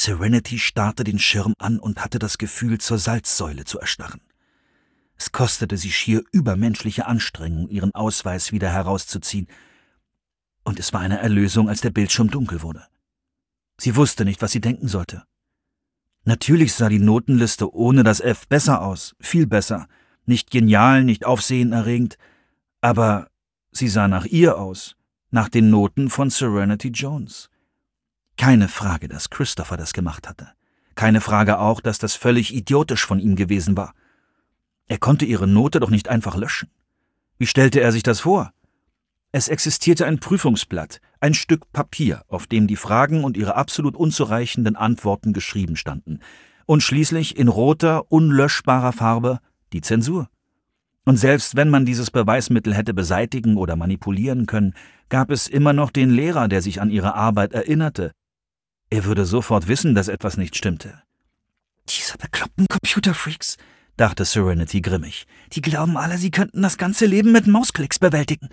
Serenity starrte den Schirm an und hatte das Gefühl, zur Salzsäule zu erstarren. Es kostete sie schier übermenschliche Anstrengung, ihren Ausweis wieder herauszuziehen, und es war eine Erlösung, als der Bildschirm dunkel wurde. Sie wusste nicht, was sie denken sollte. Natürlich sah die Notenliste ohne das F besser aus, viel besser, nicht genial, nicht aufsehenerregend, aber sie sah nach ihr aus, nach den Noten von Serenity Jones. Keine Frage, dass Christopher das gemacht hatte. Keine Frage auch, dass das völlig idiotisch von ihm gewesen war. Er konnte ihre Note doch nicht einfach löschen. Wie stellte er sich das vor? Es existierte ein Prüfungsblatt, ein Stück Papier, auf dem die Fragen und ihre absolut unzureichenden Antworten geschrieben standen. Und schließlich in roter, unlöschbarer Farbe die Zensur. Und selbst wenn man dieses Beweismittel hätte beseitigen oder manipulieren können, gab es immer noch den Lehrer, der sich an ihre Arbeit erinnerte. Er würde sofort wissen, dass etwas nicht stimmte. »Diese bekloppten Computerfreaks«, dachte Serenity grimmig. »Die glauben alle, sie könnten das ganze Leben mit Mausklicks bewältigen.«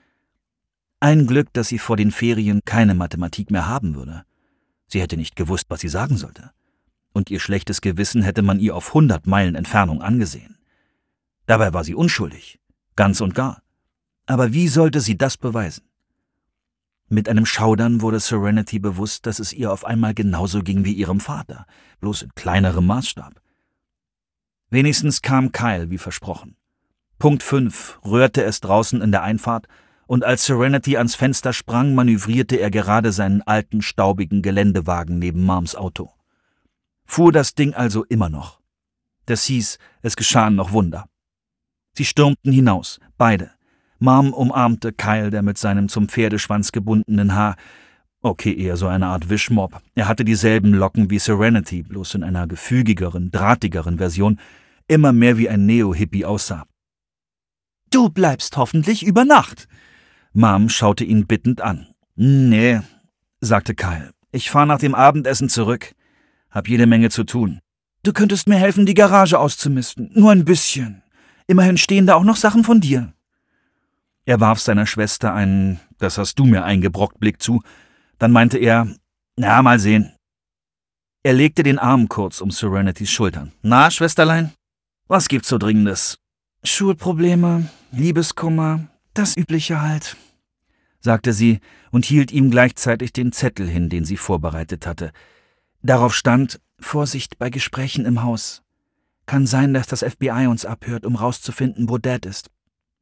Ein Glück, dass sie vor den Ferien keine Mathematik mehr haben würde. Sie hätte nicht gewusst, was sie sagen sollte. Und ihr schlechtes Gewissen hätte man ihr auf 100 Meilen Entfernung angesehen. Dabei war sie unschuldig, ganz und gar. Aber wie sollte sie das beweisen? Mit einem Schaudern wurde Serenity bewusst, dass es ihr auf einmal genauso ging wie ihrem Vater, bloß in kleinerem Maßstab. Wenigstens kam Kyle, wie versprochen. Punkt 5 rührte es draußen in der Einfahrt, und als Serenity ans Fenster sprang, manövrierte er gerade seinen alten, staubigen Geländewagen neben Moms Auto. Fuhr das Ding also immer noch. Das hieß, es geschahen noch Wunder. Sie stürmten hinaus, beide. Mom umarmte Kyle, der mit seinem zum Pferdeschwanz gebundenen Haar, okay, eher so eine Art Wischmopp. Er hatte dieselben Locken wie Serenity, bloß in einer gefügigeren, drahtigeren Version, immer mehr wie ein Neo-Hippie aussah. »Du bleibst hoffentlich über Nacht.« Mom schaute ihn bittend an. »Nee«, sagte Kyle. »Ich fahre nach dem Abendessen zurück. Hab jede Menge zu tun.« »Du könntest mir helfen, die Garage auszumisten. Nur ein bisschen. Immerhin stehen da auch noch Sachen von dir.« Er warf seiner Schwester einen »Das hast du mir eingebrockt« Blick zu. Dann meinte er, »Na, mal sehen.« Er legte den Arm kurz um Serenitys Schultern. »Na, Schwesterlein, was gibt's so Dringendes?« »Schulprobleme, Liebeskummer, das Übliche halt«, sagte sie und hielt ihm gleichzeitig den Zettel hin, den sie vorbereitet hatte. Darauf stand, »Vorsicht bei Gesprächen im Haus. Kann sein, dass das FBI uns abhört, um rauszufinden, wo Dad ist.